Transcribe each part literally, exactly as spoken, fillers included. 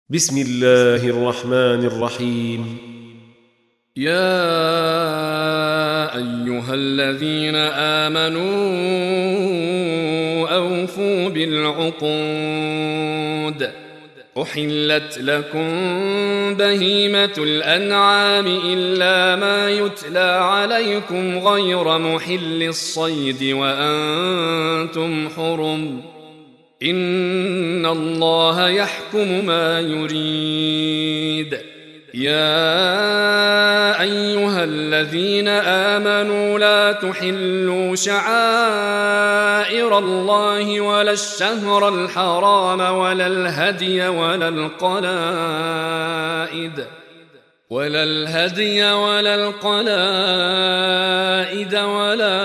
بسم الله الرحمن الرحيم. يا أيها الذين آمنوا أوفوا بالعقود. أحلت لكم بهيمة الأنعام إلا ما يتلى عليكم غير محل الصيد وأنتم حرم، إن الله يحكم ما يريد. يا أيها الذين آمنوا لا تحلوا شعائر الله ولا الشهر الحرام ولا الهدي ولا القلائد ولا الهدي ولا القلائد ولا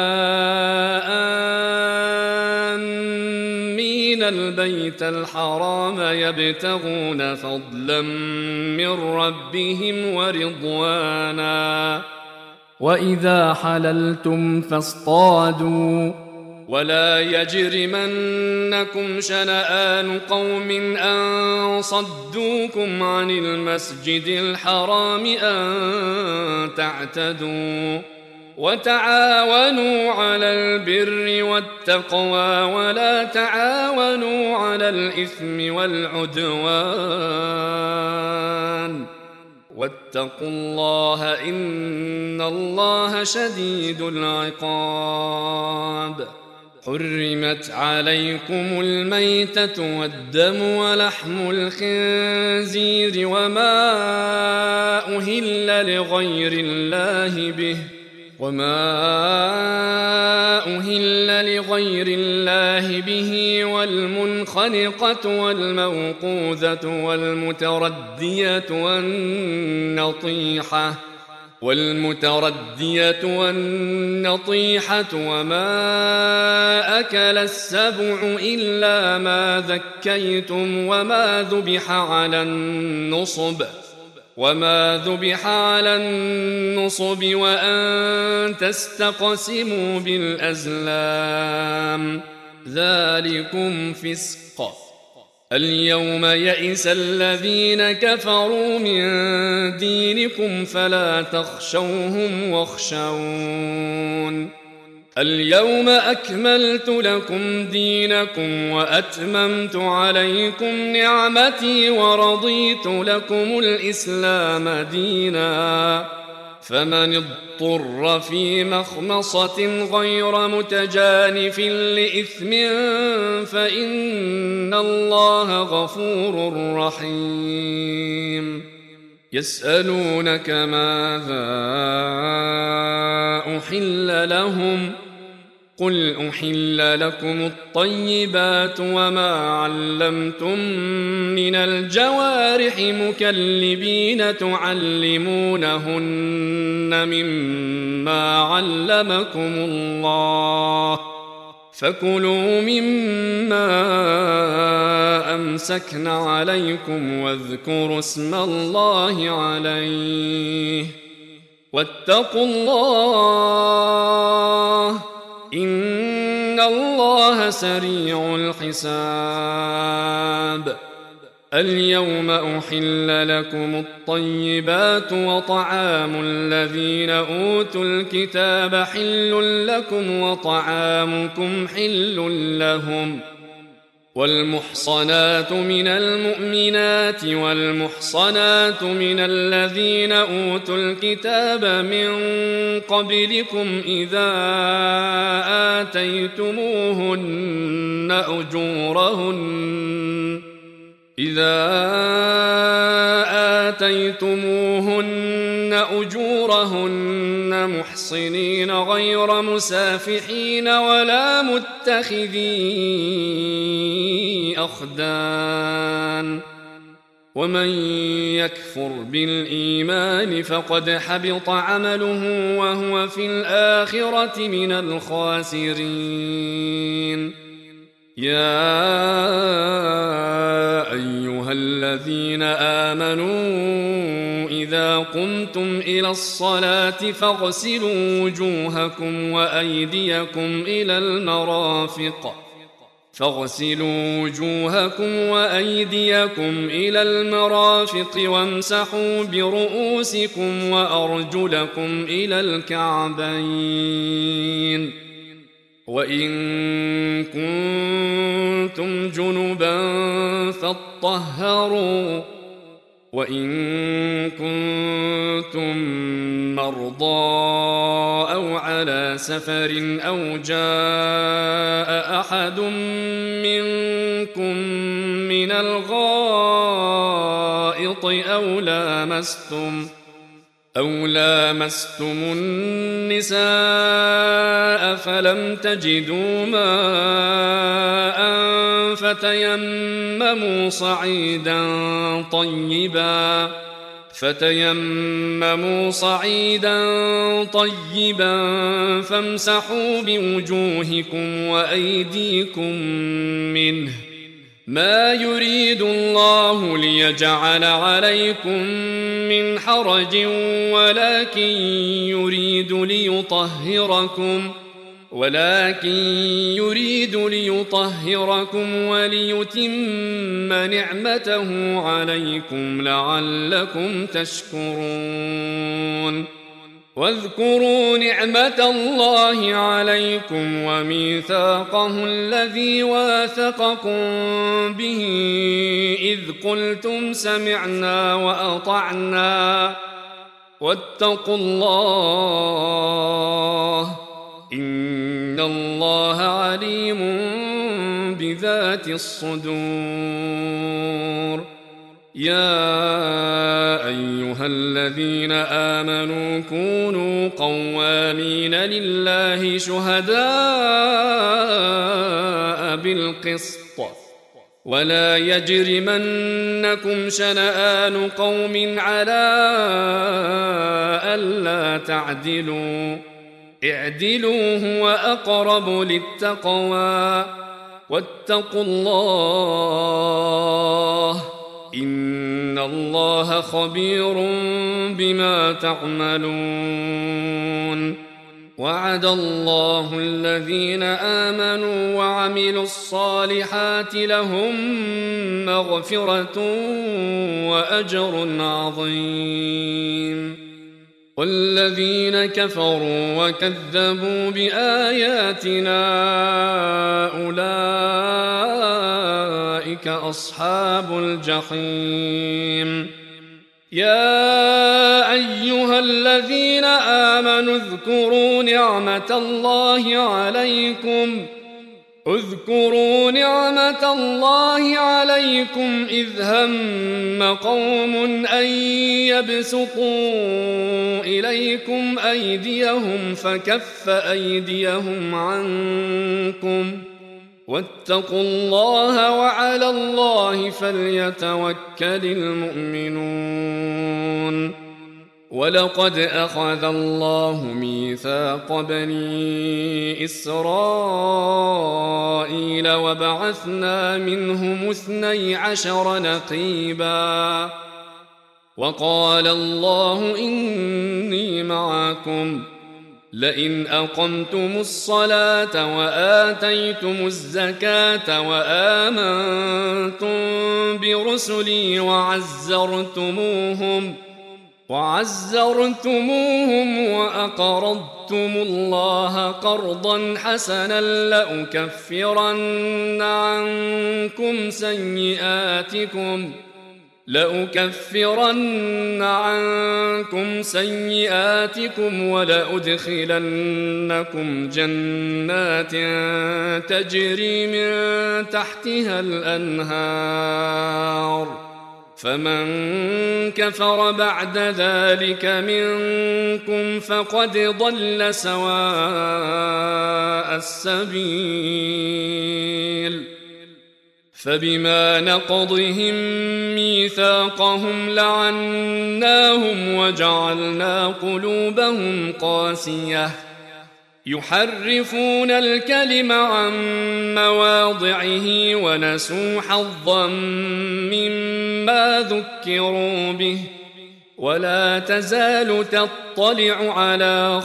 البيت الحرام يبتغون فضلا من ربهم ورضوانا، وإذا حللتم فاصطادوا، ولا يجرمنكم شنآن قوم أن صدوكم عن المسجد الحرام أن تعتدوا، وتعاونوا على البر والتقوى ولا تعاونوا على الإثم والعدوان، واتقوا الله إن الله شديد العقاب. حرمت عليكم الميتة والدم ولحم الخنزير وما أهل لغير الله به وما أهل لغير الله به والمنخنقة والموقوذة والمتردية والنطيحة والمتردية والنطيحة وما أكل السبع إلا ما ذكيتم وما ذبح على النصب وما ذبح على النصب وأن تستقسموا بالأزلام، ذلكم فسق. اليوم يئس الذين كفروا من دينكم فلا تخشوهم واخشون. اليوم أكملت لكم دينكم وأتممت عليكم نعمتي ورضيت لكم الإسلام دينا، فمن اضطر في مخمصة غير متجانف لإثم فإن الله غفور رحيم. يسألونك ماذا أحل لهم، قل أحل لكم الطيبات وما علمتم من الجوارح مكلبين تعلمونهن مما علمكم الله، فكلوا مما أمسكن عليكم واذكروا اسم الله عليه، واتقوا الله إن الله سريع الحساب. اليوم أحل لكم الطيبات وطعام الذين أوتوا الكتاب حل لكم وطعامكم حل لهم، والمحصنات من المؤمنات والمحصنات من الذين أوتوا الكتاب من قبلكم إذا آتيتموهن أجورهن إذا آتيتموهن أجورهن محصنين غير مسافحين ولا متخذي أخدان، ومن يكفر بالإيمان فقد حبط عمله وهو في الآخرة من الخاسرين. يا أيها الذين آمنوا إذا قمتم إلى الصلاة فاغسلوا وجوهكم وأيديكم إلى المرافق فاغسلوا وجوهكم وأيديكم إلى المرافق وامسحوا برؤوسكم وأرجلكم إلى الكعبين وإن كنتم جنبا فاطهروا وإن كنتم مرضى أو على سفر أو جاء أحد منكم من الغائط أو لامستم أو لامستم النساء فلم تجدوا ماء فتيمموا صعيدا طيبا فتيمموا صعيدا طيبا فامسحوا بوجوهكم وأيديكم منه ما يريد الله ليجعل عليكم من حرج ولكن يريد ليطهركم ولكن يريد ليطهركم وليتم نعمته عليكم لعلكم تشكرون واذكروا نعمة الله عليكم وميثاقه الذي واثقكم به إذ قلتم سمعنا وأطعنا واتقوا الله إن الله عليم بذات الصدور يا أيها الذين آمنوا كونوا قوامين لله شهداء بالقسط ولا يجرمنكم شنآن قوم على ألا تعدلوا اعدلوا هو أقرب للتقوى واتقوا الله إن الله خبير بما تعملون وعد الله الذين آمنوا وعملوا الصالحات لهم مغفرة وأجر عظيم والذين كفروا وكذبوا بآياتنا أولئك أصحاب الجحيم يا أيها الذين آمنوا اذكروا نعمة الله عليكم اذكروا نعمة الله عليكم إذ هم قوم أن يبسطوا إليكم أيديهم فكف أيديهم عنكم واتقوا الله وعلى الله فليتوكل المؤمنون ولقد أخذ الله ميثاق بني إسرائيل وبعثنا منهم اثني عشر نقيبا وقال الله إني معكم لئن أقمتم الصلاة وآتيتم الزكاة وآمنتم برسلي وعزرتموهم وعزرتموهم وأقرضتم الله قرضا حسنا لأكفرن عنكم سيئاتكم لأكفرن عنكم سيئاتكم ولأدخلنكم جنات تجري من تحتها الأنهار فمن كفر بعد ذلك منكم فقد ضل سواء السبيل فبما نقضهم ميثاقهم لعناهم وجعلنا قلوبهم قاسية يحرفون الكلم عن مواضعه ونسوا حظا مما ذكروا به ولا تزال تطلع على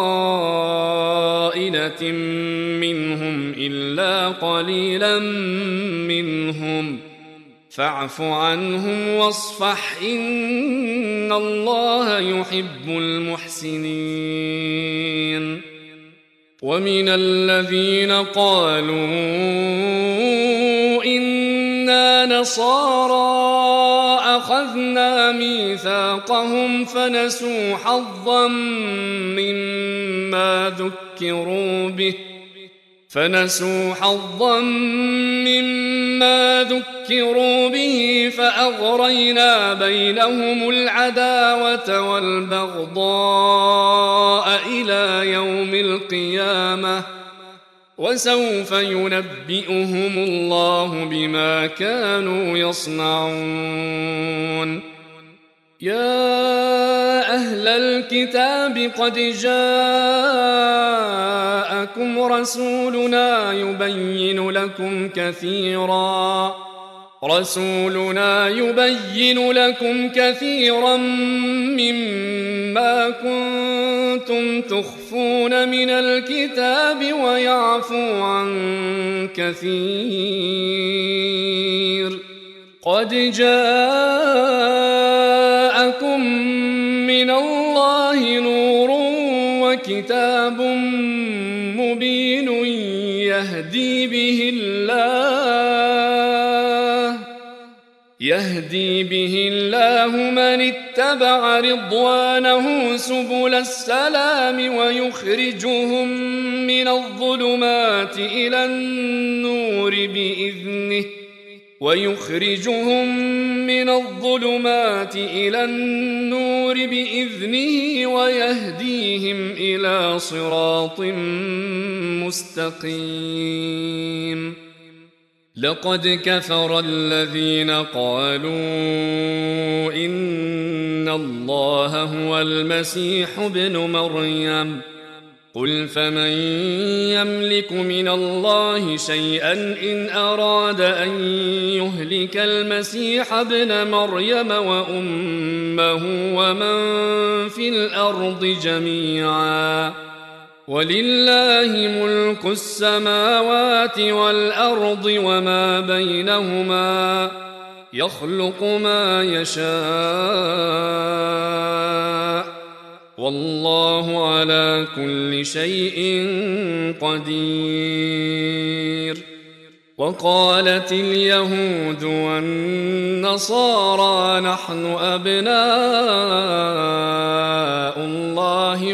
خائنة منهم إلا قليلا منهم فاعف عنهم واصفح إن الله يحب المحسنين. ومن الذين قالوا إنا نصارى أخذنا ميثاقهم فنسوا حظا مما ذكروا به فنسوا حظا مما ذكروا به فأغرينا بينهم العداوة والبغضاء إلى يوم القيامة وسوف ينبئهم الله بما كانوا يصنعون. يا أهل الكتاب قد جاءكم رسولنا يبين لكم كثيرا رسولنا يبين لكم كثيرا مما كنتم تخفون من الكتاب ويعفو عن كثير. قد جاءكم من الله نور وكتاب مبين يهدي به الله يهدي به الله من اتبع رضوانه سبل السلام ويخرجهم من الظلمات إلى النور بإذنه ويخرجهم من الظلمات إلى النور بإذنه ويهديهم إلى صراط مستقيم. لقد كفر الذين قالوا إن الله هو المسيح ابن مريم قل فمن يملك من الله شيئا إن أراد أن يهلك المسيح ابن مريم وأمه ومن في الأرض جميعا ولله ملك السماوات والأرض وما بينهما يخلق ما يشاء والله على كل شيء قدير. وقالت اليهود والنصارى نحن أبناء الله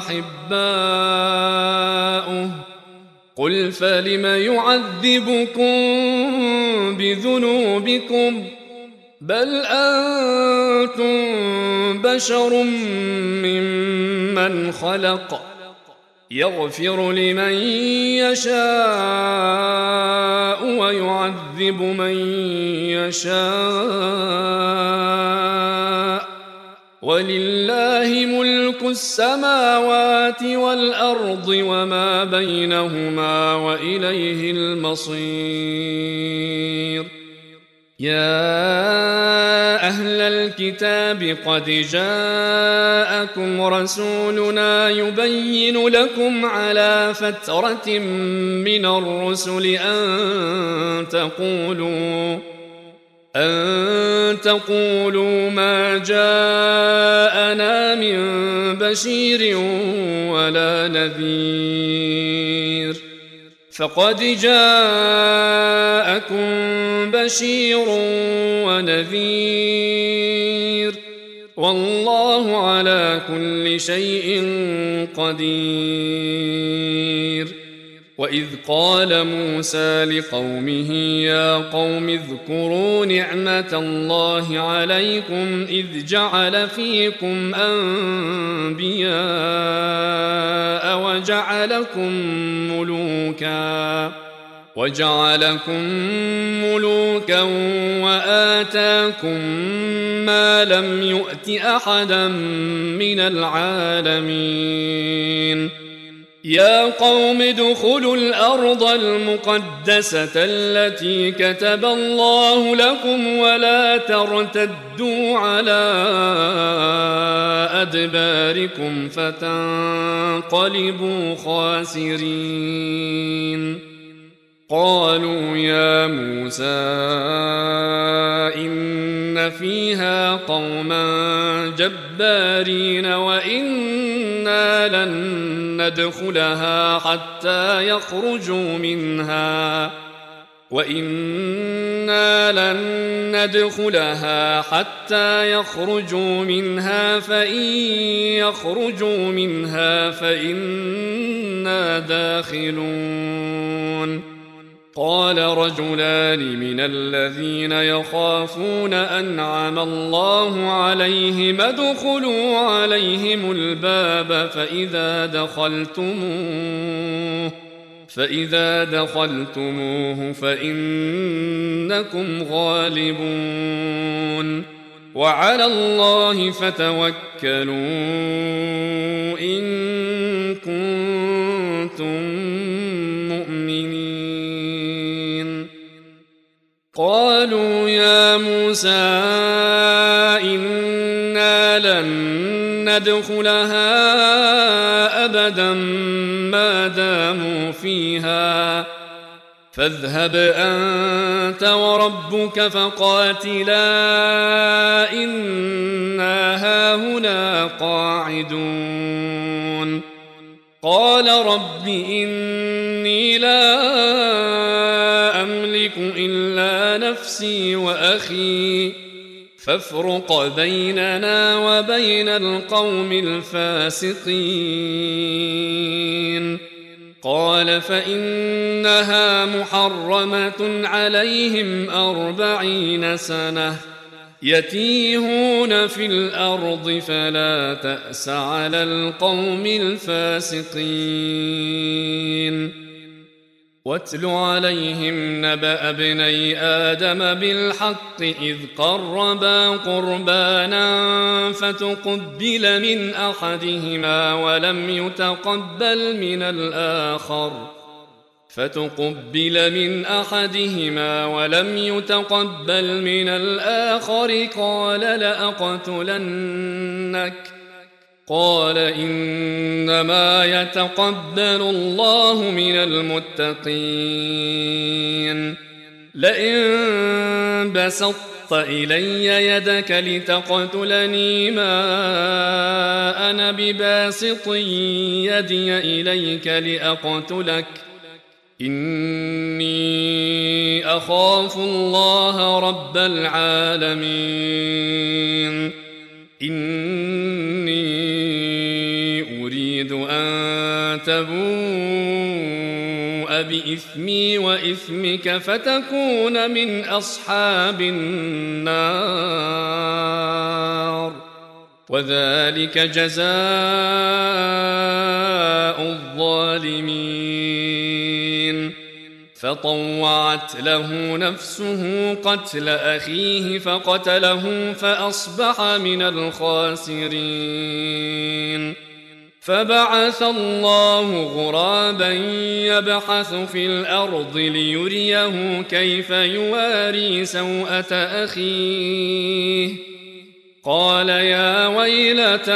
وأحباؤه قل فلم يعذبكم بذنوبكم بل أنتم بشر ممن خلق يغفر لمن يشاء ويعذب من يشاء ولله ملك السماوات والأرض وما بينهما وإليه المصير. يا أهل الكتاب قد جاءكم رسولنا يبين لكم على فترة من الرسل أن تقولوا أن تقولوا ما جاءنا من بشير ولا نذير فقد جاءكم بشير ونذير والله على كل شيء قدير. وإذ قال موسى لقومه يا قوم اذكروا نعمة الله عليكم إذ جعل فيكم أنبياء وجعلكم ملوكا وجعلكم ملوكا وآتاكم ما لم يؤت أحدا من العالمين يا قوم ادخلوا الأرض المقدسة التي كتب الله لكم ولا ترتدوا على أدباركم فتنقلبوا خاسرين قالوا يا موسى إن فيها قوما جبارين وإنا لن ندخلها حتى يخرجوا منها وإنا لن ندخلها حتى يخرجوا منها فإن يخرجوا منها فإنا داخلون قال رجلان من الذين يخافون أنعم الله عليهم ادخلوا عليهم الباب فإذا دخلتموه فإذا دخلتموه فإنكم غالبون وعلى الله فتوكلوا إن كنتم مؤمنين قالوا يا موسى إنا لن ندخلها أبدا ما داموا فيها فاذهب أنت وربك فقاتلا إنا هاهنا قاعدون قال رب إني لا أملك إلا نفسي وأخي فافرق بيننا وبين القوم الفاسقين قال فإنها محرمة عليهم أربعين سنة يتيهون في الأرض فلا تأس على القوم الفاسقين واتل عليهم نبأ ابني آدم بالحق إذ قربا قربانا فتقبل من أحدهما ولم يتقبل من الآخر فتقبل من أحدهما ولم يتقبل من الآخر قال لأقتلنك قال إنما يتقبل الله من المتقين لئن بسطت إلي يدك لتقتلني ما أنا بباسط يدي إليك لأقتلك إني أخاف الله رب العالمين إني أريد أن تبوء بإثمي وإثمك فتكون من أصحاب النار وذلك جزاء الظالمين فطوعت له نفسه قتل أخيه فقتله فأصبح من الخاسرين فبعث الله غرابا يبحث في الأرض ليريه كيف يواري سوءة أخيه قال يا ويلتى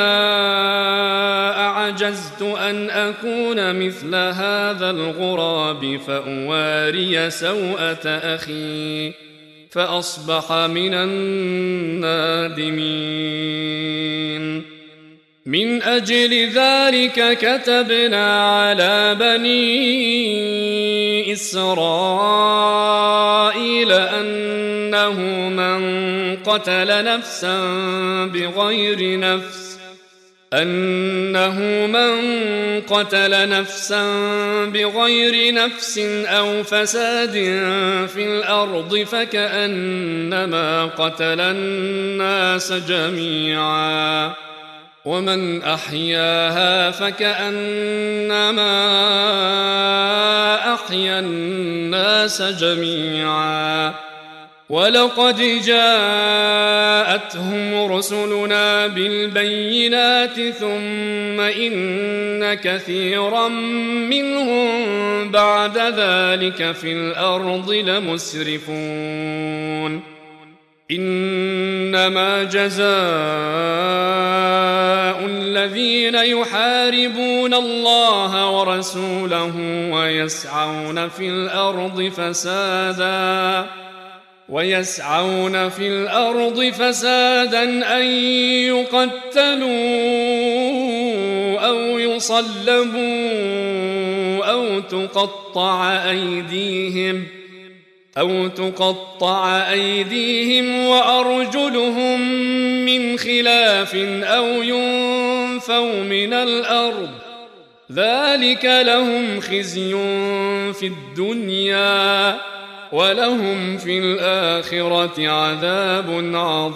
أعجزت أن أكون مثل هذا الغراب فأواري سوءة أخي فأصبح من النادمين من أجل ذلك كتبنا على بني إسرائيل أنه من قتل نفسا بغير نفس أنه من قتل نفسا بغير نفس أو فساد في الأرض فكأنما قتل الناس جميعا ومن أحياها فكأنما أحيا الناس جميعا ولقد جاءتهم رسلنا بالبينات ثم إن كثيرا منهم بعد ذلك في الأرض لمسرفون إنما جزاء الذين يحاربون الله ورسوله ويسعون في الأرض فسادا ويسعون في الأرض فسادا أن يقتلوا أو يصلبوا أو تقطع أيديهم أو تقطع أيديهم وأرجلهم من خلاف أو ينفوا من الأرض ذلك لهم خزي في الدنيا ولهم في الآخرة عذاب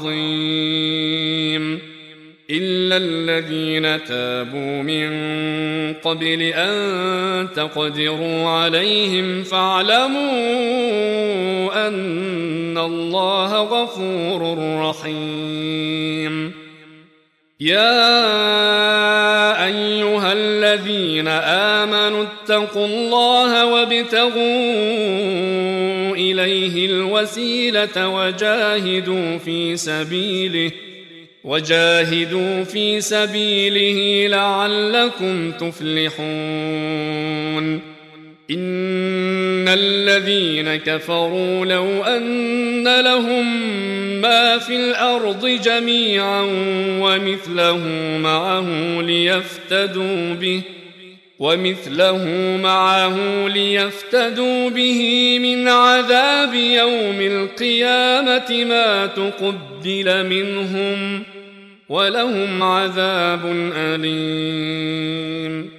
عظيم إلا الذين تابوا من قبل أن تقدروا عليهم فاعلموا أن الله غفور رحيم يا أيها الذين آمنوا اتقوا الله وابتغوا إليه الوسيلة وجاهدوا في سبيله وجاهدوا في سبيله لعلكم تفلحون إن الذين كفروا لو أن لهم ما في الأرض جميعا ومثله معه ليفتدوا به ومثله معه ليفتدوا به من عذاب يوم القيامة ما تقبل منهم ولهم عذاب أليم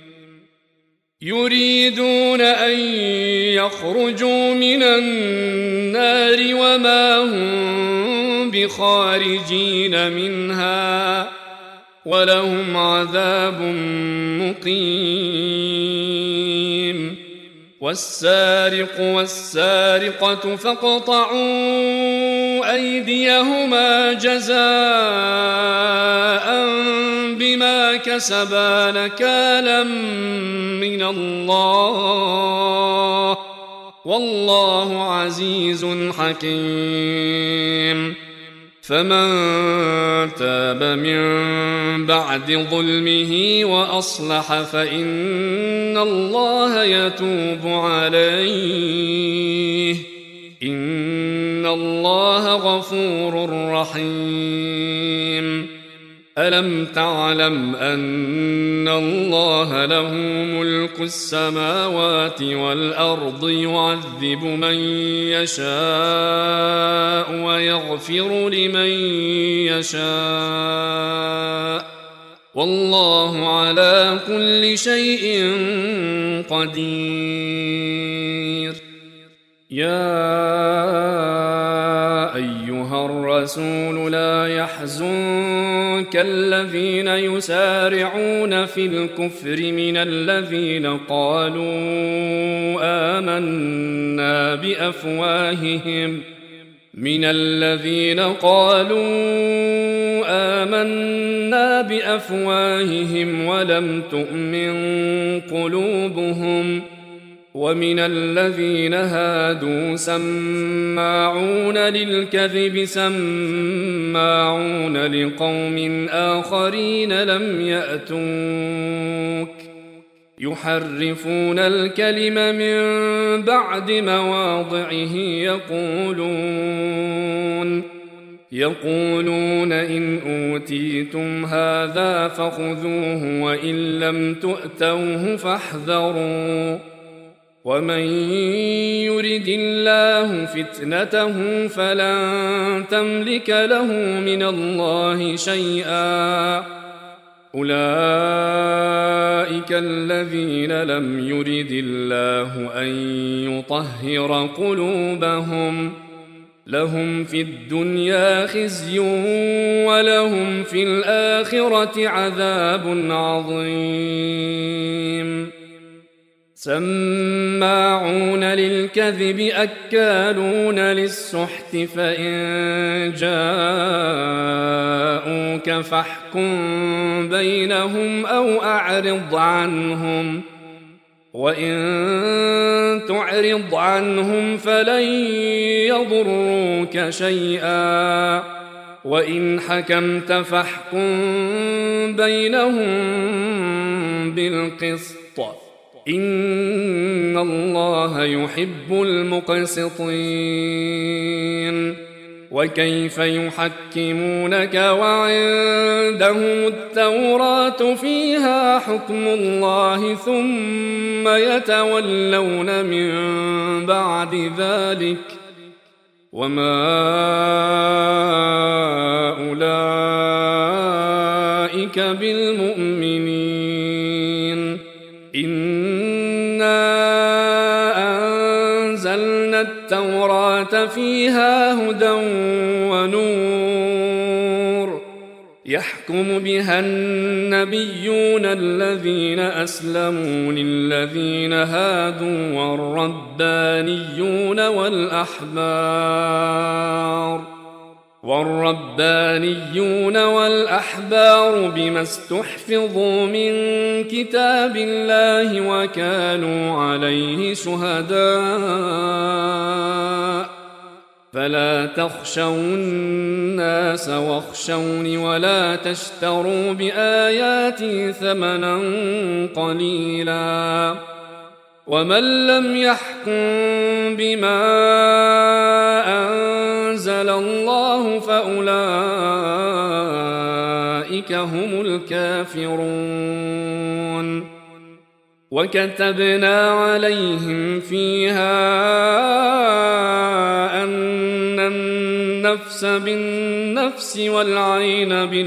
يريدون أن يخرجوا من النار وما هم بخارجين منها ولهم عذاب مقيم والسارق والسارقة فاقطعوا أيديهما جزاء بما كسبا نكالا من الله والله عزيز حكيم فمن تاب من بعد ظلمه وأصلح فإن الله يتوب عليه إن الله غفور رحيم ألم تعلم أن الله له ملك السماوات والأرض يعذب من يشاء ويغفر لمن يشاء والله على كل شيء قدير يا أيها الرسول لا يحزنك الذين يسارعون في الكفر من الذين قالوا آمنا بأفواههم من الذين قالوا آمنا بأفواههم ولم تؤمن قلوبهم ومن الذين هادوا سماعون للكذب سماعون لقوم آخرين لم يأتوك يحرفون الكلم من بعد مواضعه يقولون يقولون إن أوتيتم هذا فخذوه وإن لم تؤتوه فاحذروا ومن يرد الله فتنته فلن تملك له من الله شيئا أولئك الذين لم يرد الله أن يطهر قلوبهم لهم في الدنيا خزي ولهم في الآخرة عذاب عظيم سماعون للكذب أكالون للسحت فإن جاءوك فاحكم بينهم أو أعرض عنهم وإن تعرض عنهم فلن يضروك شيئا وإن حكمت فاحكم بينهم بالقسط إن الله يحب المقسطين. وكيف يحكمونك وعندهم التوراة فيها حكم الله ثم يتولون من بعد ذلك وما أولئك بالمؤمنين. إنا أنزلنا التوراة فيها هدى ونور يحكم بها النبيون الذين أسلموا للذين هادوا والربانيون والأحبار والربانيون والأحبار بما استحفظوا من كتاب الله وكانوا عليه شهداء فلا تخشوا الناس واخشوني ولا تشتروا بآياتي ثمنا قليلا ومن لم يحكم بما أنزل الله فأولئك هم الكافرون. وكتبنا عليهم فيها أن النفس بالنفس والعين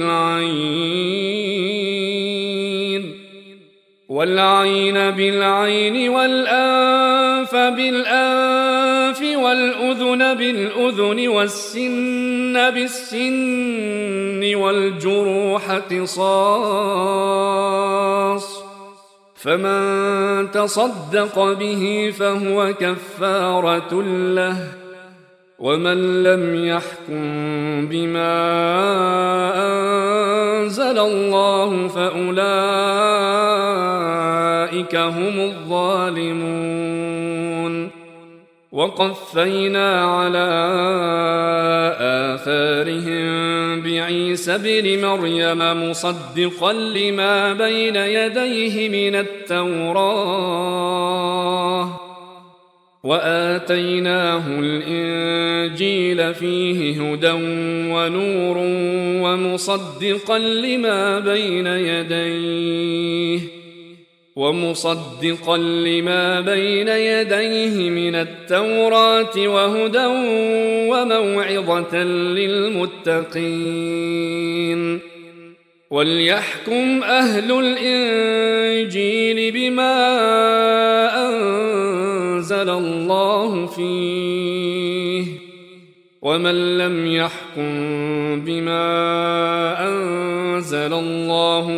بالعين والعين بالعين والأنف بالأنف والأذن بالأذن والسن بالسن والجروح قصاص فمن تصدق به فهو كفارة له ومن لم يحكم بما أنزل الله فأولئك هم الظالمون. وقفينا على آثارهم بعيسى ابن مريم مصدقا لما بين يديه من التوراة وآتيناه الإنجيل فيه هدى ونور ومصدقا لما بين يديه ومصدقا لما بين يديه من التوراة وهدى وموعظة للمتقين. وليحكم أهل الإنجيل بما أنزل الله فيه ومن لم يحكم بما أنزل الله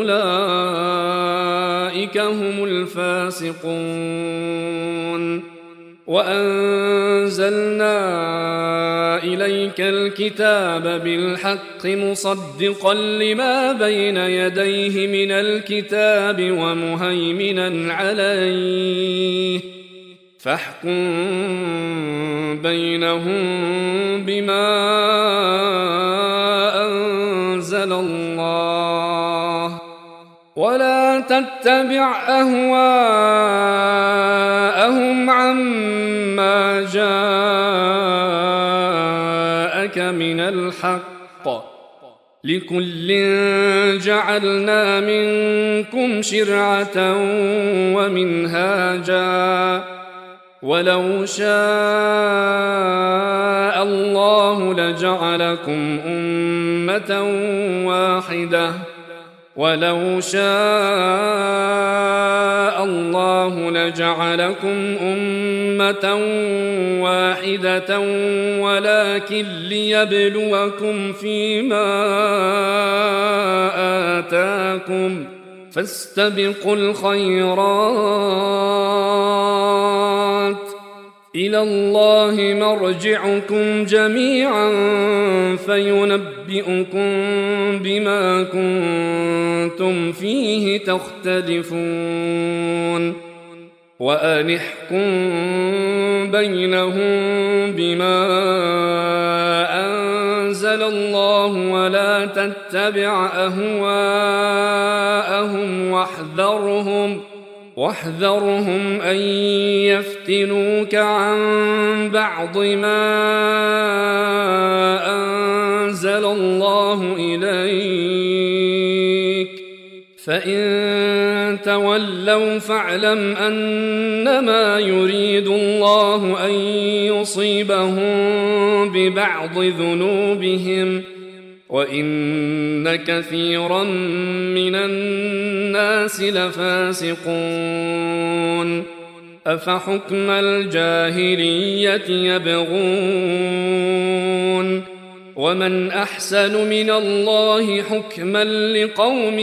فأولئك هم الفاسقون. وأنزلنا إليك الكتاب بالحق مصدقا لما بين يديه من الكتاب ومهيمنا عليه فاحكم بينهم بما أنزل الله ولا تتبع أهواءهم عما جاءك من الحق لكل جعلنا منكم شرعة ومنهاجا ولو شاء الله لجعلكم أمة واحدة ولو شاء الله لجعلكم أمة واحدة ولكن ليبلوكم فيما آتاكم فاستبقوا الخيرات إلى الله مرجعكم جميعا فينبئكم بما كنتم فيه تختلفون وأن احكم بينهم بما أنزل الله ولا تتبع أهواءهم واحذرهم واحذرهم أن يفتنوك عن بعض ما أنزل الله إليك فإن تولوا فاعلم أنما يريد الله أن يصيبهم ببعض ذنوبهم وإن كثيرا من الناس لفاسقون أفحكم الجاهلية يبغون ومن أحسن من الله حكما لقوم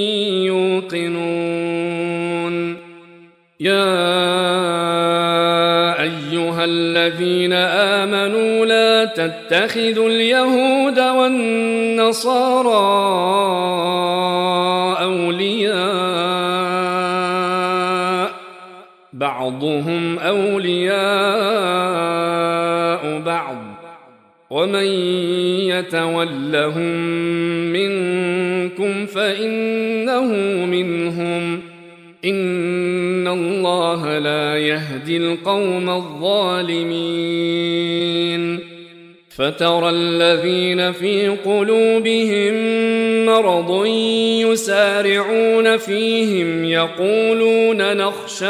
يوقنون يا أيها الذين آمنوا لا تتخذوا اليهود والنصارى أولياء بعضهم أولياء بعض ومن يتولهم منكم فإنه منهم إن الله لا يهدي القوم الظالمين فترى الذين في قلوبهم مرض يسارعون فيهم يقولون نخشى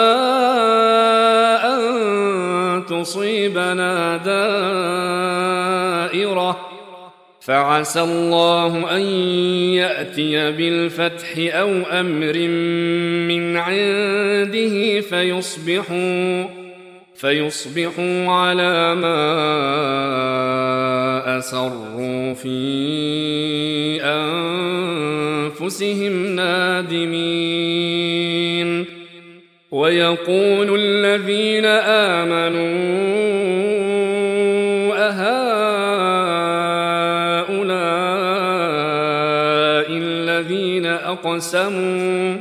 أن تصيبنا دائرة فعسى الله أن يأتي بالفتح أو أمر من عنده فيصبحوا فيصبحوا على ما أسروا في أنفسهم نادمين ويقول الذين آمنوا أهؤلاء الذين أقسموا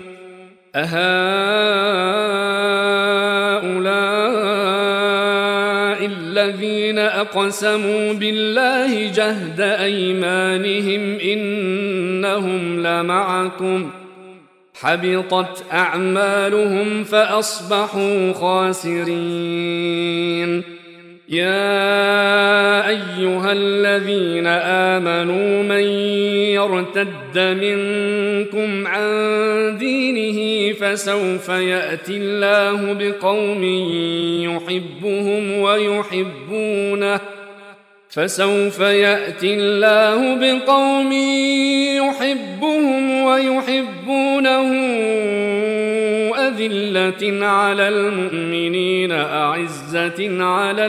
أهؤلاء الذين أقسموا بالله جهد أيمانهم إنهم لمعكم حبطت أعمالهم فأصبحوا خاسرين يا أيها الذين آمنوا من يرتد منكم عن دينه فسوف يأتي الله بقوم يحبهم ويحبونه فسوف يأتي الله بقوم يحبهم ويحبونه أذلة على المؤمنين أعزة على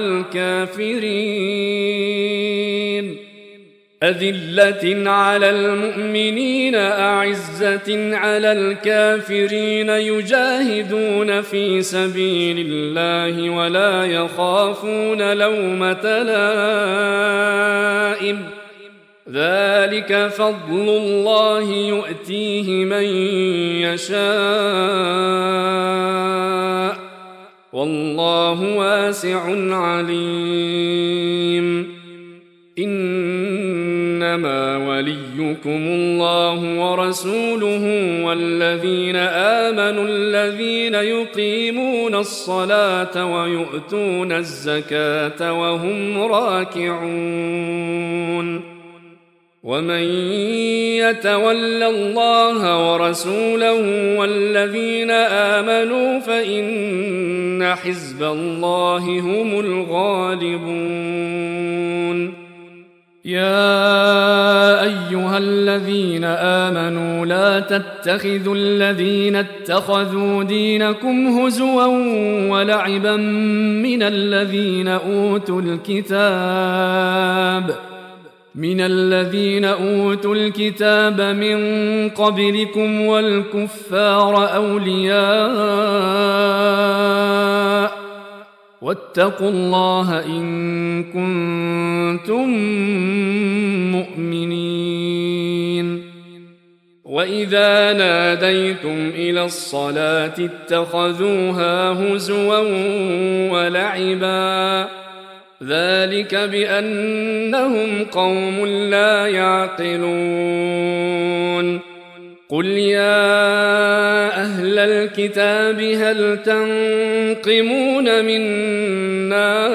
الكافرين أذلة على المؤمنين أعزة على الكافرين يجاهدون في سبيل الله ولا يخافون لومة لائم ذلك فضل الله يؤتيه من يشاء والله واسع عليم إنما وليكم الله ورسوله والذين آمنوا الذين يقيمون الصلاة ويؤتون الزكاة وهم راكعون ومن يتول الله ورسوله والذين آمنوا فإن حزب الله هم الغالبون يا أيها الذين آمنوا لا تتخذوا الذين اتخذوا دينكم هزوا ولعبا من الذين أوتوا الكتاب من الذين أوتوا الكتاب من قبلكم والكفار أولياء واتقوا الله إن كنتم مؤمنين. وإذا ناديتم إلى الصلاة اتخذوها هزوا ولعبا ذلك بأنهم قوم لا يعقلون. قل يا أهل الكتاب هل تنقمون منا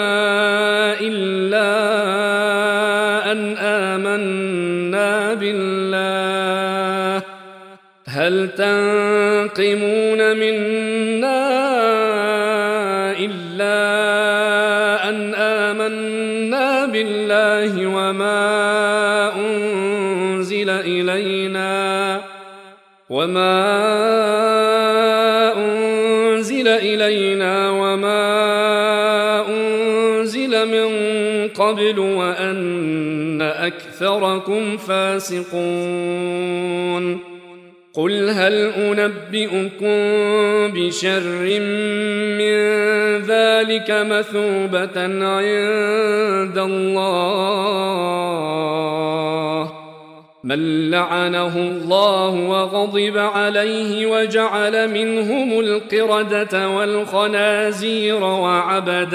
إلا أن آمنا بالله هل تنقمون منا إلا أن آمنا بالله وما أنزل إلينا وما أنزل إلينا وما أنزل من قبل وأن أكثركم فاسقون. قل هل أنبئكم بشر من ذلك مثوبة عند الله من لعنه الله وغضب عليه وجعل منهم القردة والخنازير وعبد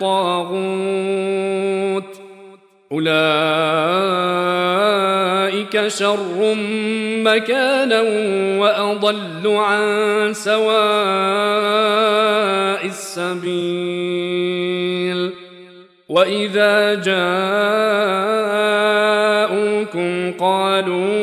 الطاغوت أولئك شر مكانا وأضل عن سواء السبيل. وإذا جاءوكم قالوا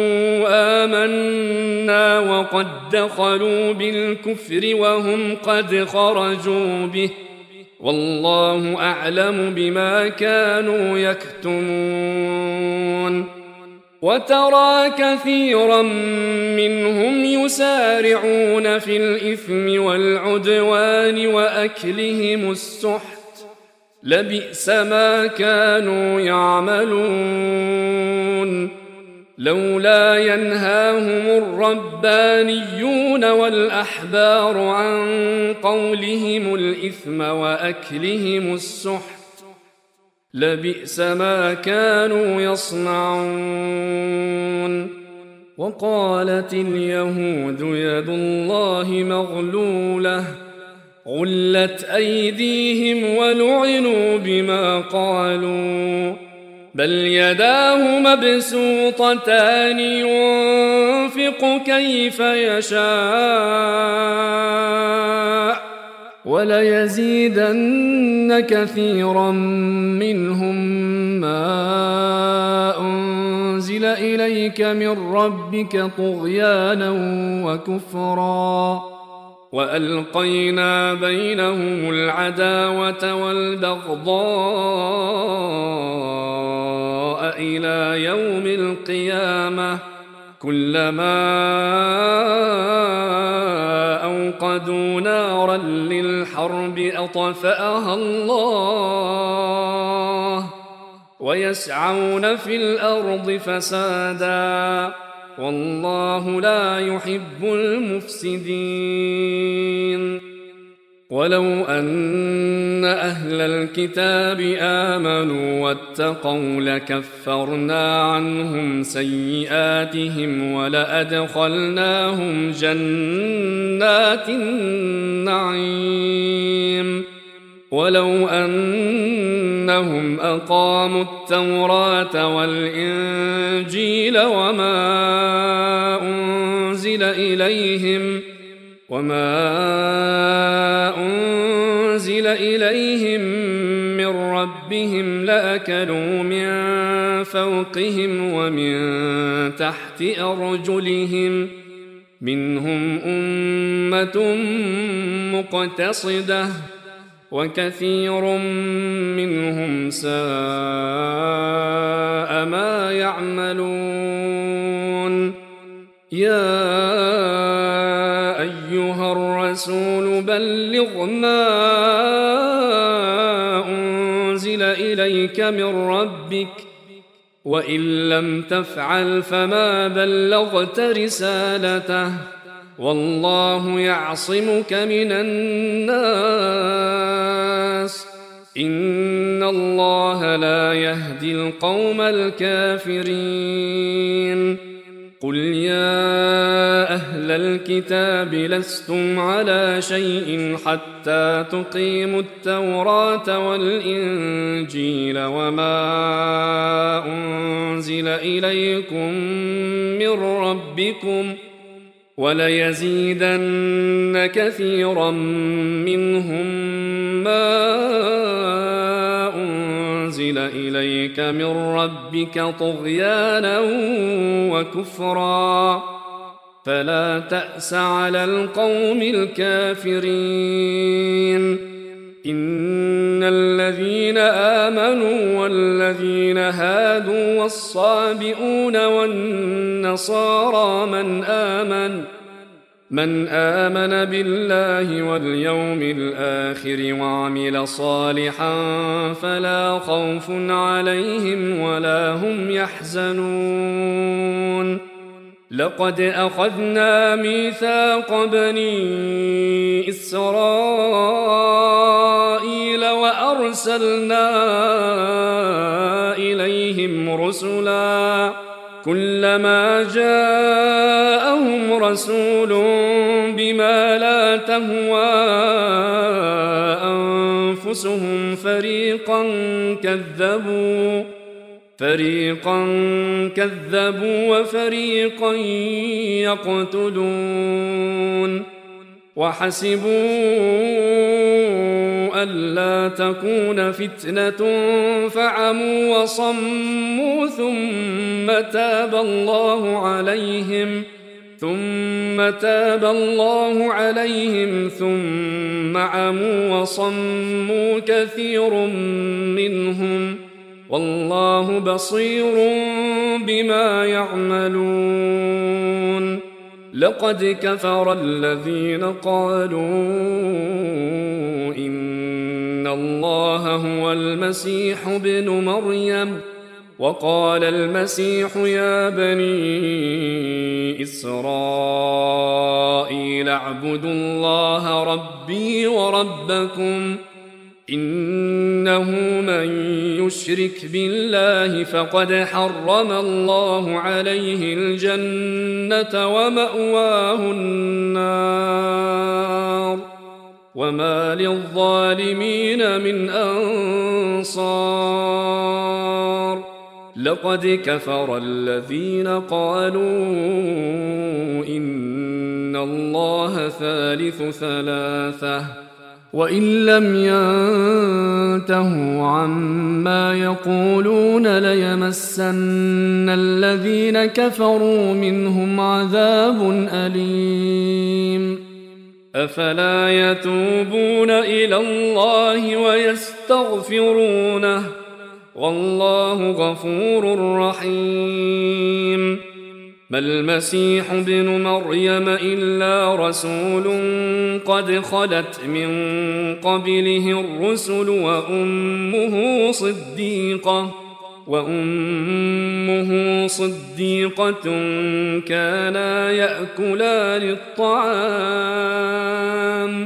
آمنا وقد دخلوا بالكفر وهم قد خرجوا به والله أعلم بما كانوا يكتمون. وترى كثيرا منهم يسارعون في الإثم والعدوان وأكلهم السحت لبئس ما كانوا يعملون. لولا ينهاهم الربانيون والأحبار عن قولهم الإثم وأكلهم السحت لبئس ما كانوا يصنعون. وقالت اليهود يد الله مغلولة غلت أيديهم ولعنوا بما قالوا بل يداه مبسوطتان ينفق كيف يشاء وليزيدن كثيرا منهم ما أنزل إليك من ربك طغيانا وكفرا وألقينا بينهم العداوة والبغضاء إلى يوم القيامة كلما أوقدوا نارا للحرب أطفأها الله ويسعون في الأرض فسادا والله لا يحب المفسدين. ولو أن أهل الكتاب آمنوا واتقوا لكفرنا عنهم سيئاتهم ولأدخلناهم جنات النعيم. ولو أنهم أقاموا التوراة والإنجيل وما أنزل إليهم وما أنزل إليهم من ربهم لأكلوا من فوقهم ومن تحت أرجلهم منهم أمة مقتصدة وكثير منهم ساء ما يعملون. يا أيها الرسول بلغ ما أنزل إليك من ربك وإن لم تفعل فما بلغت رسالته والله يعصمك من الناس إن الله لا يهدي القوم الكافرين قل يا أهل الكتاب لستم على شيء حتى تقيموا التوراة والإنجيل وما أنزل إليكم من ربكم وليزيدن كثيرا منهم ما أنزل إليك من ربك طغيانا وكفرا فلا تأس على القوم الكافرين إن الذين آمنوا والذين هادوا والصابئون والنصارى من آمن من آمن بالله واليوم الآخر وعمل صالحا فلا خوف عليهم ولا هم يحزنون لقد أخذنا ميثاق بني إسرائيل وأرسلنا إليهم رسلا كلما جاءهم رسول بما لا تهوى أنفسهم فريقا كذبوا فريقا كذبوا وفريقا يقتلون وحسبوا ألا تكون فتنة فعموا وصموا ثم تاب الله عليهم ثم تاب الله عليهم ثم عموا وصموا كثير منهم والله بصير بما يعملون لقد كفر الذين قالوا إن الله هو المسيح ابن مريم وقال المسيح يا بني إسرائيل اعبدوا الله ربي وربكم إنه من يشرك بالله فقد حرم الله عليه الجنة ومأواه النار وما للظالمين من أنصار لقد كفر الذين قالوا إن الله ثالث ثلاثة وإن لم ينتهوا عما يقولون ليمسن الذين كفروا منهم عذاب أليم أفلا يتوبون إلى الله ويستغفرونه والله غفور رحيم ما المسيح ابن مريم إلا رسول قد خلت من قبله الرسل وأمه صديقة وأمه صديقة كانا يأكلان الطعام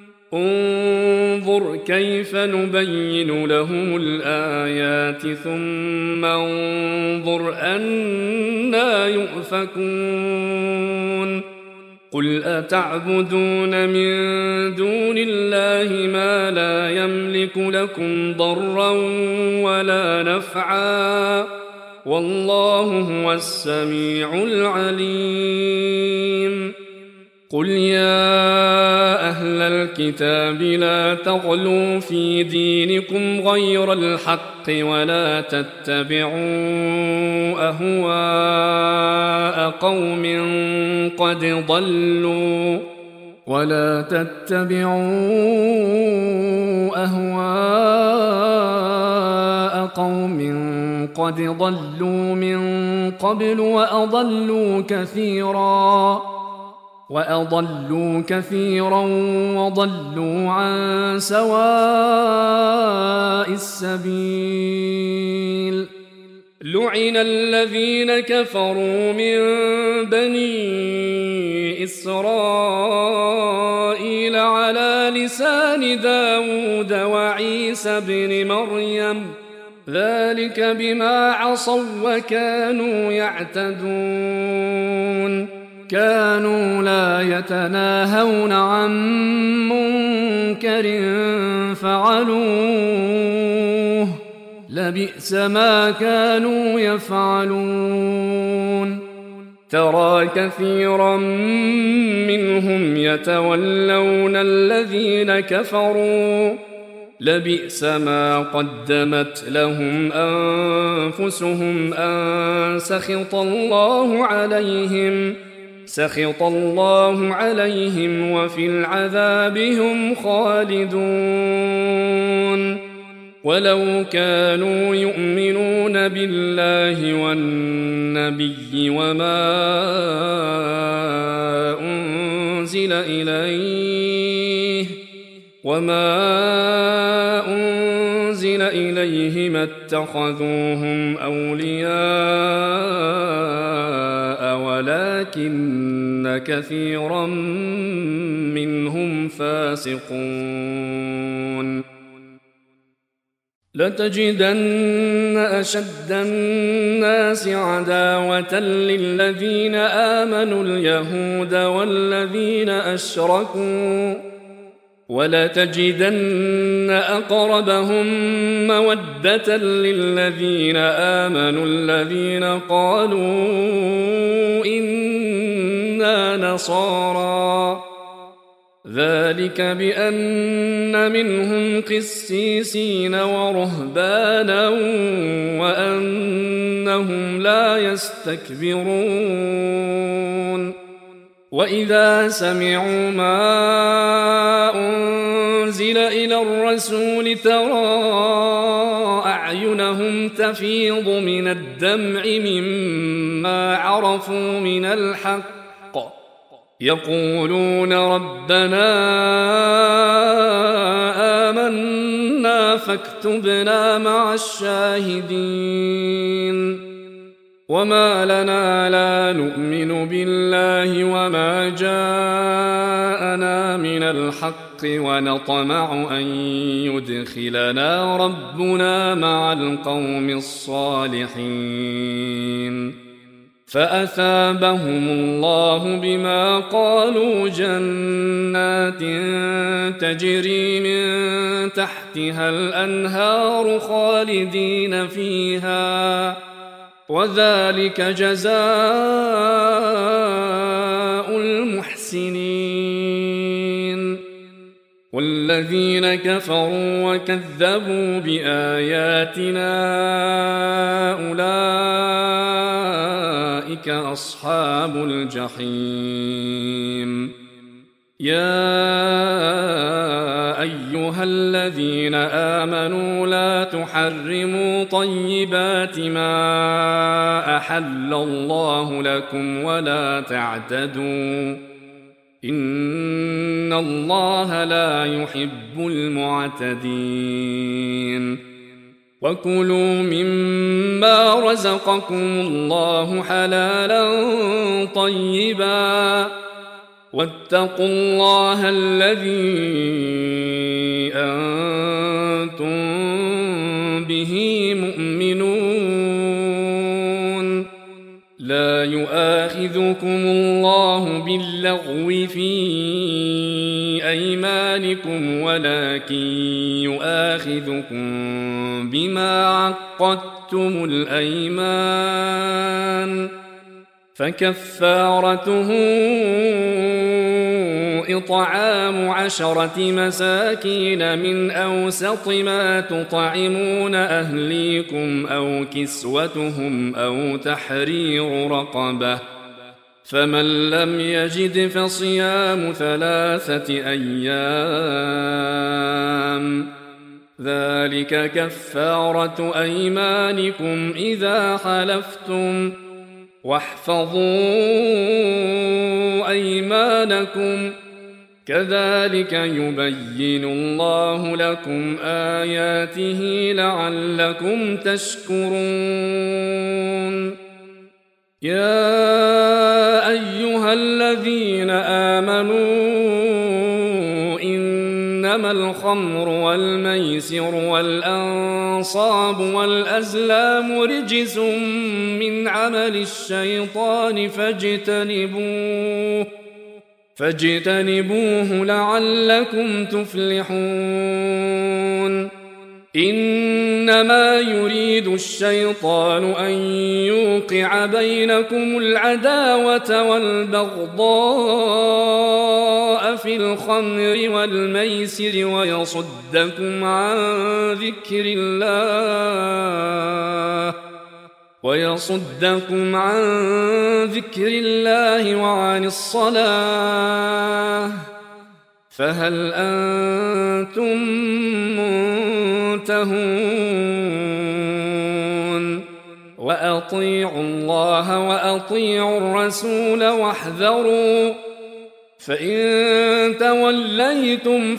انظر كيف نبين لهم الآيات ثم انظر أنى يؤفكون قل أتعبدون من دون الله ما لا يملك لكم ضرا ولا نفعا والله هو السميع العليم قل يا أهل الكتاب لا تغلوا في دينكم غير الحق ولا تتبعوا أهواء قوم قد ضلوا ولا تتبعوا أهواء قوم قد ضلوا من قبل وأضلوا كثيرا وأضلوا كثيرا وضلوا عن سواء السبيل لعن الذين كفروا من بني إسرائيل على لسان داود وعيسى بن مريم ذلك بما عصوا وكانوا يعتدون كانوا لا يتناهون عن منكر فعلوه لبئس ما كانوا يفعلون ترى كثيرا منهم يتولون الذين كفروا لبئس ما قدمت لهم أنفسهم أن سخط الله عليهم سخط الله عليهم وفي العذاب هم خالدون ولو كانوا يؤمنون بالله والنبي وما أنزل إليه وما أنزل إليه ما اتخذوهم أولياء ولكن كثيرا منهم فاسقون لتجدن أشد الناس عداوة للذين آمنوا اليهود والذين أشركوا ولتجدن أقربهم مودة للذين آمنوا الذين قالوا إنا نصارى ذلك بأن منهم قسيسين ورهبانا وأنهم لا يستكبرون وإذا سمعوا ما أنزل إلى الرسول ترى أعينهم تفيض من الدمع مما عرفوا من الحق يقولون ربنا آمنا فاكتبنا مع الشاهدين وما لنا لا نؤمن بالله وما جاءنا من الحق ونطمع أن يدخلنا ربنا مع القوم الصالحين فأثابهم الله بما قالوا جنات تجري من تحتها الأنهار خالدين فيها وذلك جزاء المحسنين والذين كفروا وكذبوا بآياتنا أولئك أصحاب الجحيم يا أيها الذين آمنوا لا تحرموا طيبات ما أحل الله لكم ولا تعتدوا إن الله لا يحب المعتدين وكلوا مما رزقكم الله حلالا طيبا واتقوا الله الذي أنتم به مؤمنون لا يؤاخذكم الله باللغو في أيمانكم ولكن يؤاخذكم بما عقدتم الأيمان فكفارته إطعام عشرة مساكين من أوسط ما تطعمون أهليكم أو كسوتهم أو تحرير رقبة فمن لم يجد فصيام ثلاثة أيام ذلك كفارة أيمانكم إذا حلفتم واحفظوا أيمانكم كذلك يبين الله لكم آياته لعلكم تشكرون يا أيها الذين آمنوا إنما الخمر والميسر والأنصاب والأزلام رجس من عمل الشيطان فاجتنبوه فاجتنبوه لعلكم تفلحون إنما يريد الشيطان أن يوقع بينكم العداوة والبغضاء في الخمر والميسر ويصدكم عن ذكر الله ويصدكم عن ذكر الله وعن الصلاة فهل أنتم منتهون وأطيعوا الله وأطيعوا الرسول واحذروا فإن توليتم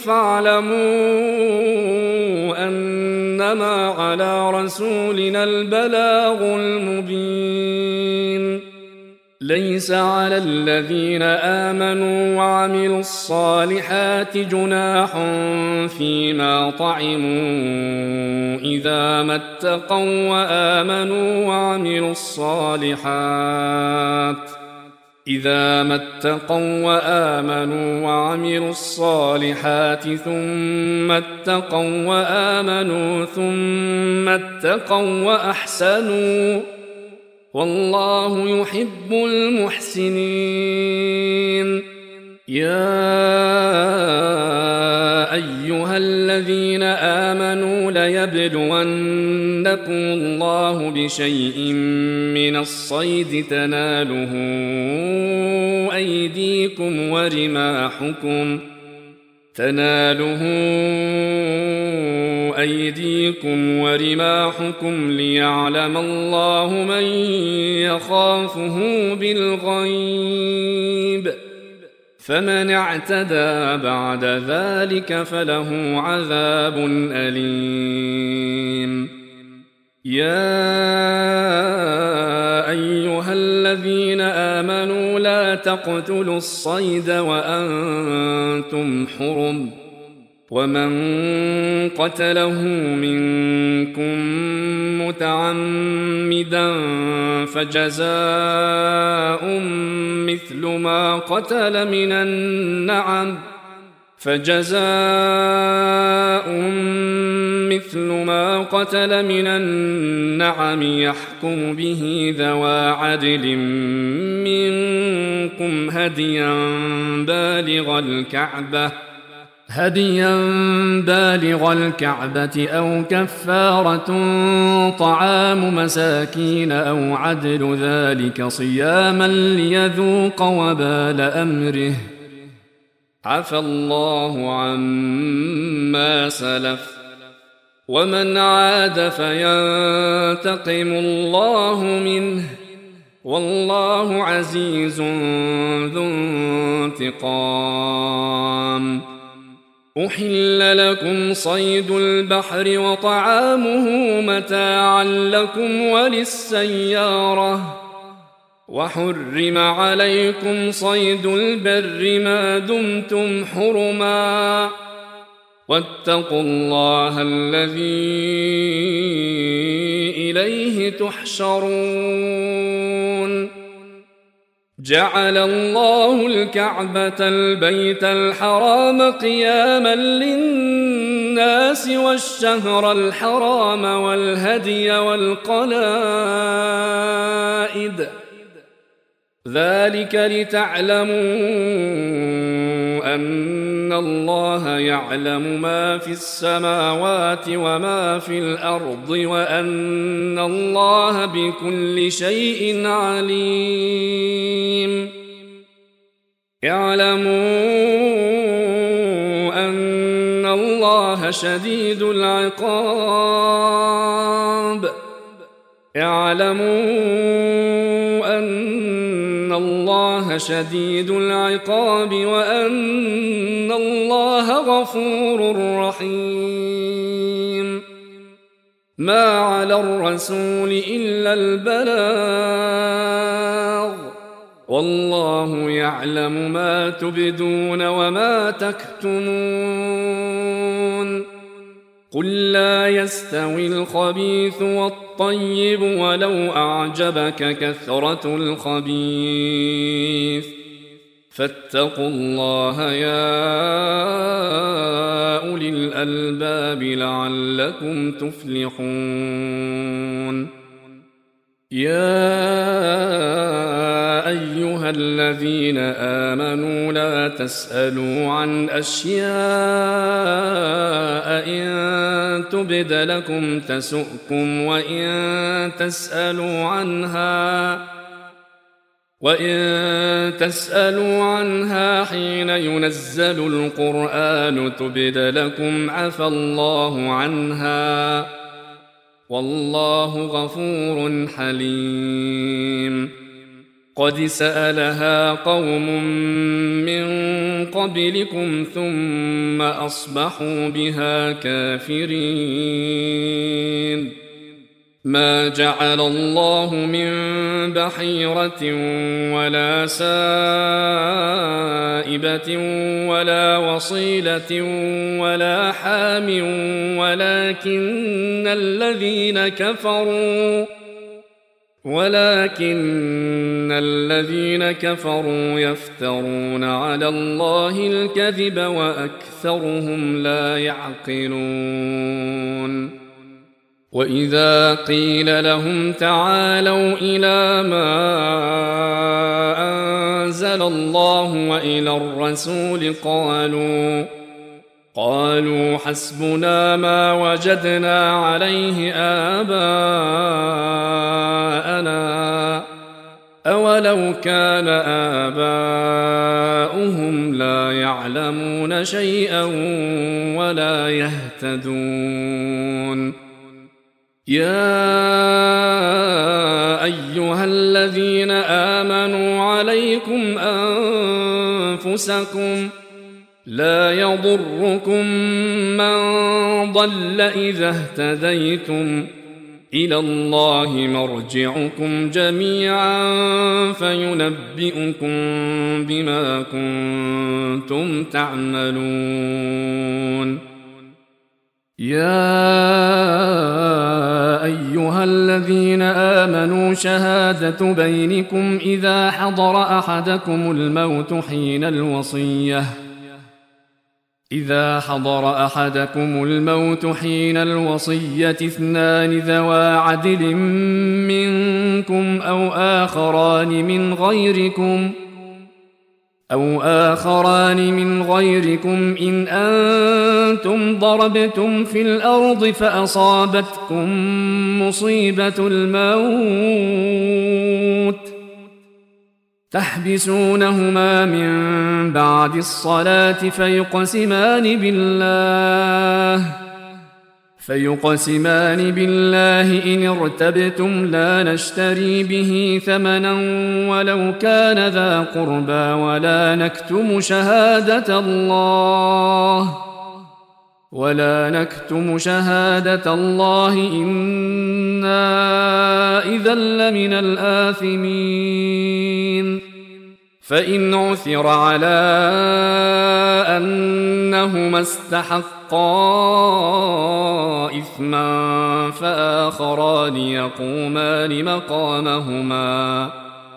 فاعلموا أنما على رسولنا البلاغ المبين ليس على الذين آمنوا وعملوا الصالحات جناح فيما طعموا إذا ما اتقوا وآمنوا وعملوا الصالحات إذا ما اتقوا وآمنوا وعملوا الصالحات ثم اتقوا وآمنوا ثم اتقوا وأحسنوا والله يحب المحسنين يا أيها الذين آمنوا ليبلونكم الله بشيء من الصيد تناله أيديكم ورماحكم تناله أيديكم ورماحكم ليعلم الله من يخافه بالغيب فمن اعتدى بعد ذلك فله عذاب أليم يا أيها الذين آمنوا لا تقتلوا الصيد وأنتم حرم ومن قتله منكم متعمدا فجزاء مثل ما قتل من النعم فجزاء مثل ما قتل من النعم يحكم به ذوى عدل منكم هديا بالغ الكعبة هديا بالغ الكعبة أو كفارة طعام مساكين أو عدل ذلك صياما ليذوق وبال أمره عفى الله عما سلف ومن عاد فينتقم الله منه والله عزيز ذو انتقام أحل لكم صيد البحر وطعامه متاعا لكم وللسيارة وحرم عليكم صيد البر ما دمتم حرما واتقوا الله الذي إليه تحشرون جعل الله الكعبة البيت الحرام قياما للناس والشهر الحرام والهدي والقلائد ذلك لتعلموا أن الله يعلم ما في السماوات وما في الأرض وأن الله بكل شيء عليم اعلموا أن الله شديد العقاب اعلموا أن الله شديد العقاب وأن الله غفور رحيم. ما على الرسول إلا البلاغ والله يعلم ما تبدون وما تكتمون. قل لا يستوي الخبيث والطيب ولو أعجبك كثرة الخبيث فاتقوا الله يا أولي الألباب لعلكم تفلحون. يا أيها الذين آمنوا لا تسألوا عن أشياء إن تبد لكم تسؤكم وإن تسألوا عنها وإن تسألوا عنها حين ينزل القرآن تبد لكم عفى الله عنها والله غفور حليم. قد سألها قوم من قبلكم ثم أصبحوا بها كافرين. ما جعل الله من بحيرة ولا سائبة ولا وصيلة ولا حام ولكن الذين كفروا ولكن الذين كفروا يفترون على الله الكذب وأكثرهم لا يعقلون. وإذا قيل لهم تعالوا إلى ما أنزل الله وإلى الرسول قالوا قالوا حسبنا ما وجدنا عليه آباءنا أولو كان آباؤهم لا يعلمون شيئا ولا يهتدون. يا أيها الذين آمنوا عليكم أنفسكم لا يضركم من ضل إذا اهتديتم إلى الله مرجعكم جميعا فينبئكم بما كنتم تعملون. يا أيها الذين آمنوا شهادة بينكم إذا حضر أحدكم الموت حين الوصية إذا حضر أحدكم الموت حين الوصية اثنان ذوى عدل منكم أو آخران من غيركم أو آخران من غيركم إن أنتم ضربتم في الأرض فأصابتكم مصيبة الموت تحبسونهما من بعد الصلاة فيقسمان بالله فيقسمان بالله إن ارتبتم لا نشتري به ثمنا ولو كان ذا قربى ولا نكتم شهادة الله ولا نكتم شهادة الله إنا إذا لمن الآثمين. فإن عثر على أنهما استحقا إثما فآخران يقومان مقامهما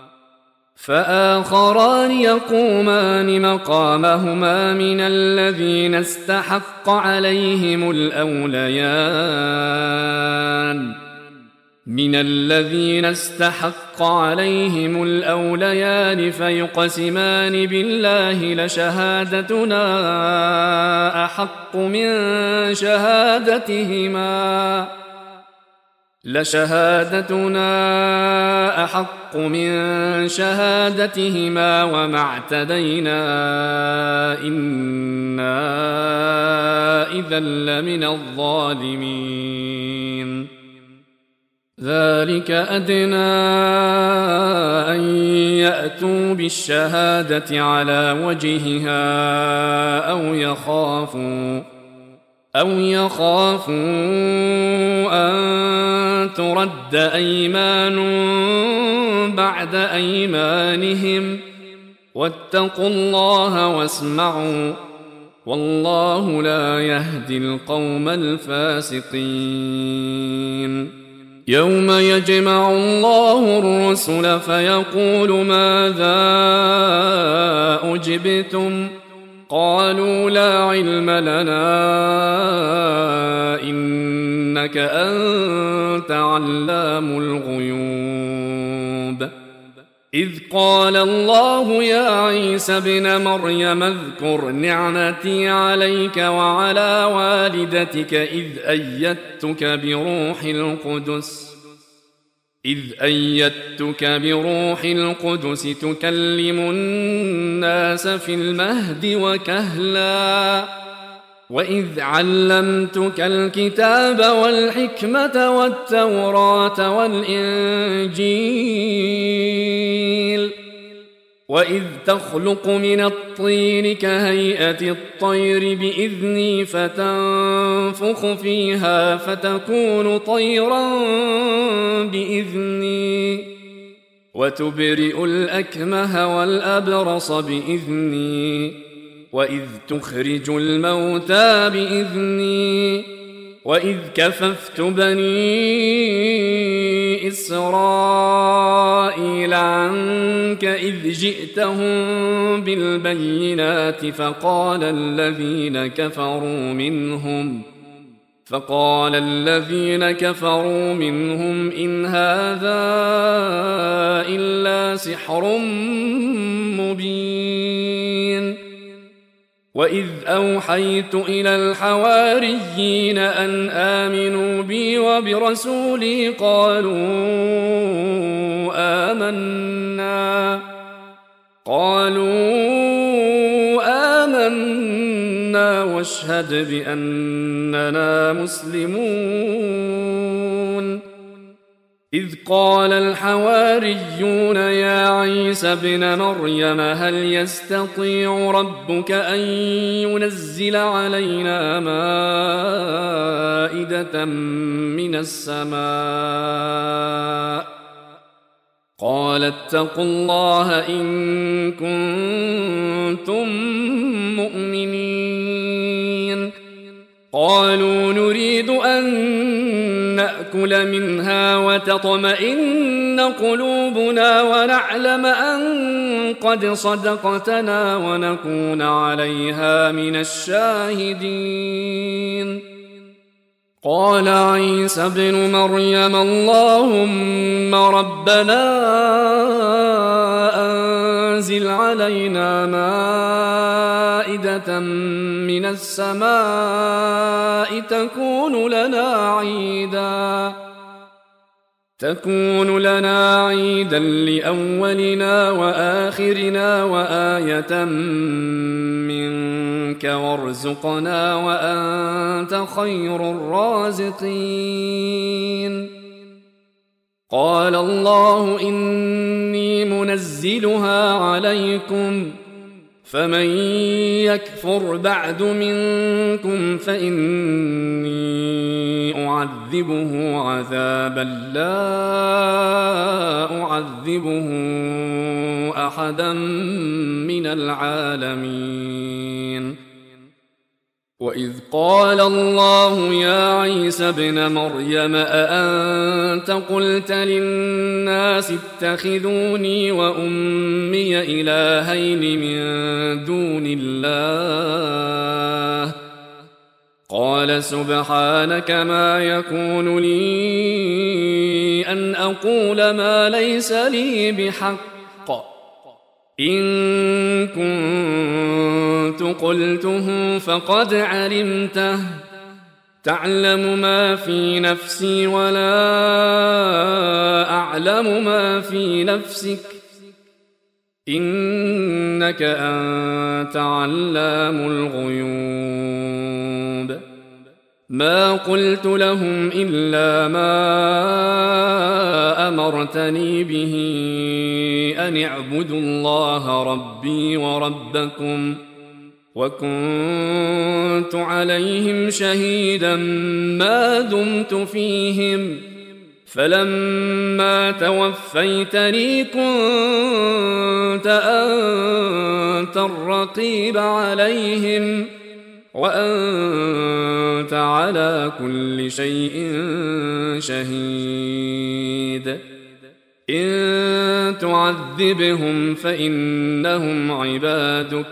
فآخران يقومان مقامهما من الذين استحق عليهم الأوليان من الذين استحق عليهم الأوليان فيقسمان بالله لشهادتنا أحق من شهادتهما لشهادتنا أحق من شهادتهما وما اعتدينا إنا إذا لمن الظالمين. ذلك أدنى أن يأتوا بالشهادة على وجهها أو يخافوا أو يخافوا أن ترد أيمان بعد أيمانهم واتقوا الله واسمعوا والله لا يهدي القوم الفاسقين. يوم يجمع الله الرسل فيقول ماذا أجبتم قالوا لا علم لنا إنك أنت علام الغيوب. إذ قال الله يا عيسى ابن مريم اذكر نعمتي عليك وعلى والدتك إذ أيدتك بروح القدس إذ أيدتك بروح القدس تكلم الناس في المهد وكهلا وإذ علمتك الكتاب والحكمة والتوراة والإنجيل وإذ تخلق من الطين كهيئة الطير بإذني فتنفخ فيها فتكون طيرا بإذني وتبرئ الأكمه والأبرص بإذني وإذ تخرج الموتى بإذني وإذ كففت بني إسرائيل عنك إذ جئتهم بالبينات فقال الذين كفروا منهم فقال الذين كفروا منهم إن هذا إلا سحر مبين. وإذ أوحيت إلى الحواريين أن آمنوا بي وبرسولي قالوا آمنا قالوا آمنا واشهد بأننا مسلمون. إذ قال الحواريون يا عيسى ابن مريم هل يستطيع ربك أن ينزل علينا مائدة من السماء قال اتقوا الله إن كنتم مؤمنين. قالوا نريد أن نأكل منها وتطمئن قلوبنا ونعلم أن قد صدقتنا ونكون عليها من الشاهدين. قال عيسى ابن مريم اللهم ربنا أنزل علينا مائدة من السماء تكون لنا عيدا تكون لنا عيدا لأولنا وآخرنا وآية منك وارزقنا وأنت خير الرازقين. قال الله إني منزلها عليكم فمن يكفر بعد منكم فإني أعذبه عذابا لا أعذبه أحدا من العالمين. وإذ قال الله يا عيسى ابن مريم أأنت قلت للناس اتخذوني وأمي إلهين من دون الله قال سبحانك ما يكون لي أن أقول ما ليس لي بحق إن كنت قلته فقد علمته تعلم ما في نفسي ولا أعلم ما في نفسك إنك أنت علام الغيوب. ما قلت لهم إلا ما أمرتني به أن اعبدوا الله ربي وربكم وكنت عليهم شهيدا ما دمت فيهم فلما توفيتني كنت أنت الرقيب عليهم وأنت على كل شيء شهيد إن تعذبهم فإنهم عبادك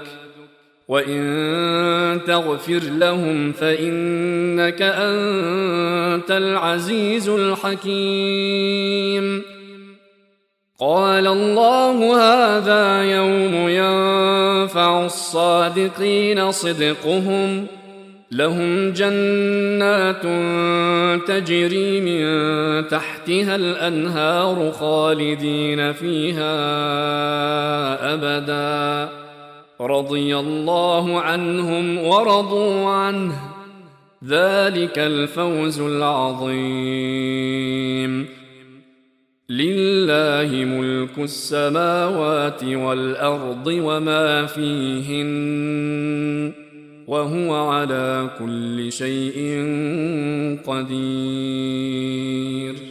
وإن تغفر لهم فإنك أنت العزيز الحكيم قال الله هذا يوم ينفع الصادقين صدقهم لهم جنات تجري من تحتها الأنهار خالدين فيها أبدا رضي الله عنهم ورضوا عنه ذلك الفوز العظيم لله ملك السماوات والأرض وما فيهن وهو على كل شيء قدير